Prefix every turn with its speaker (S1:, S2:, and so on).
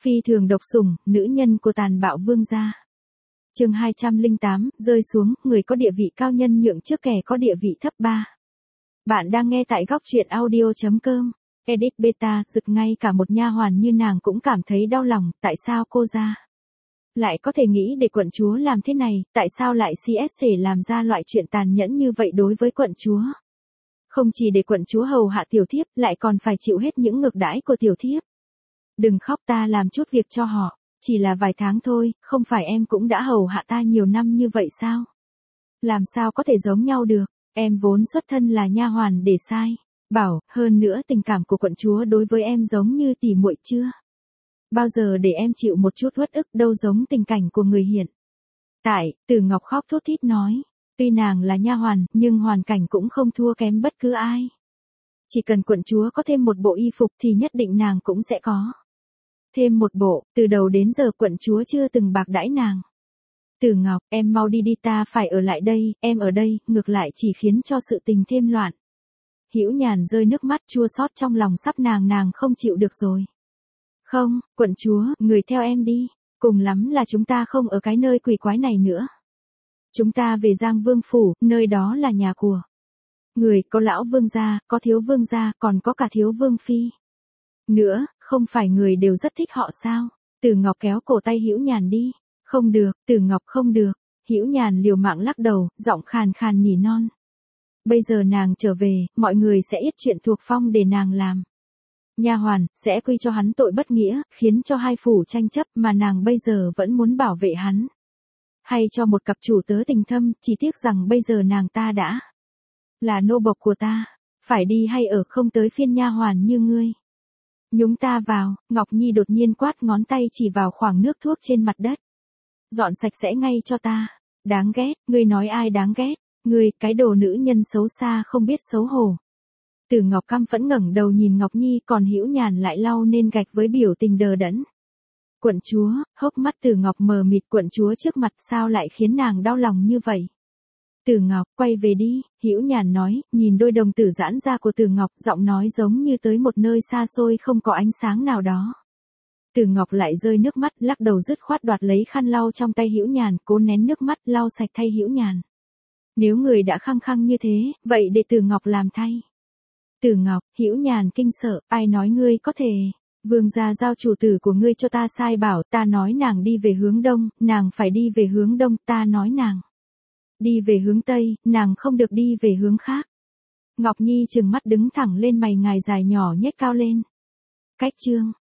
S1: Phi thường độc sủng, nữ nhân của tàn bạo vương gia. Chương 208, rơi xuống, người có địa vị cao nhân nhượng trước kẻ có địa vị thấp ba. Bạn đang nghe tại góc truyện audio.com. Edit beta, rực ngay cả một nha hoàn như nàng cũng cảm thấy đau lòng, tại sao cô ra lại có thể nghĩ để quận chúa làm thế này, tại sao lại CS làm ra loại chuyện tàn nhẫn như vậy đối với quận chúa. Không chỉ để quận chúa hầu hạ tiểu thiếp, lại còn phải chịu hết những ngược đãi của tiểu thiếp. Đừng khóc, ta làm chút việc cho họ, chỉ là vài tháng thôi, không phải em cũng đã hầu hạ ta nhiều năm như vậy sao? Làm sao có thể giống nhau được, em vốn xuất thân là nha hoàn để sai, bảo, hơn nữa tình cảm của quận chúa đối với em giống như tỉ muội chưa? Bao giờ để em chịu một chút uất ức đâu giống tình cảnh của người hiện tại. Từ Ngọc khóc thút thít nói, tuy nàng là nha hoàn, nhưng hoàn cảnh cũng không thua kém bất cứ ai. Chỉ cần quận chúa có thêm một bộ y phục thì nhất định nàng cũng sẽ có thêm một bộ, từ đầu đến giờ quận chúa chưa từng bạc đãi nàng. Từ Ngọc, em mau đi đi, ta phải ở lại đây, em ở đây, ngược lại chỉ khiến cho sự tình thêm loạn. Hữu Nhàn rơi nước mắt chua xót trong lòng, sắp nàng không chịu được rồi. Không, quận chúa, người theo em đi, cùng lắm là chúng ta không ở cái nơi quỷ quái này nữa. Chúng ta về Giang Vương Phủ, nơi đó là nhà của người, có lão vương gia, có thiếu vương gia, còn có cả thiếu vương phi. Nữa, không phải người đều rất thích họ sao? Từ Ngọc kéo cổ tay Hữu Nhàn đi. Không được, Từ Ngọc không được. Hữu Nhàn liều mạng lắc đầu, giọng khàn khàn nỉ non. Bây giờ nàng trở về, mọi người sẽ ít chuyện thuộc phong để nàng làm. Nha hoàn sẽ quy cho hắn tội bất nghĩa, khiến cho hai phủ tranh chấp, mà nàng bây giờ vẫn muốn bảo vệ hắn. Hay cho một cặp chủ tớ tình thâm, chỉ tiếc rằng bây giờ nàng ta đã là nô bộc của ta, phải đi hay ở, không tới phiên nha hoàn như ngươi. Nhúng ta vào, Ngọc Nhi đột nhiên quát, ngón tay chỉ vào khoảng nước thuốc trên mặt đất. Dọn sạch sẽ ngay cho ta. Đáng ghét, ngươi nói ai đáng ghét? Ngươi, cái đồ nữ nhân xấu xa không biết xấu hổ. Từ Ngọc căm phẫn ngẩng đầu nhìn Ngọc Nhi, còn Hữu Nhàn lại lau nên gạch với biểu tình đờ đẫn. Quận chúa, hốc mắt Từ Ngọc mờ mịt, quận chúa trước mặt sao lại khiến nàng đau lòng như vậy? Từ Ngọc, quay về đi, Hữu Nhàn nói, nhìn đôi đồng tử giãn ra của Từ Ngọc, giọng nói giống như tới một nơi xa xôi không có ánh sáng nào đó. Từ Ngọc lại rơi nước mắt, lắc đầu dứt khoát đoạt lấy khăn lau trong tay Hữu Nhàn, cố nén nước mắt, lau sạch thay Hữu Nhàn. Nếu người đã khăng khăng như thế, vậy để Từ Ngọc làm thay. Từ Ngọc, Hữu Nhàn kinh sợ, ai nói ngươi có thể? Vương gia giao chủ tử của ngươi cho ta sai bảo, ta nói nàng đi về hướng đông, nàng phải đi về hướng đông, ta nói nàng đi về hướng tây, nàng không được đi về hướng khác. Ngọc Nhi trừng mắt đứng thẳng lên, mày ngài dài nhỏ nhếch cao lên. Cách chương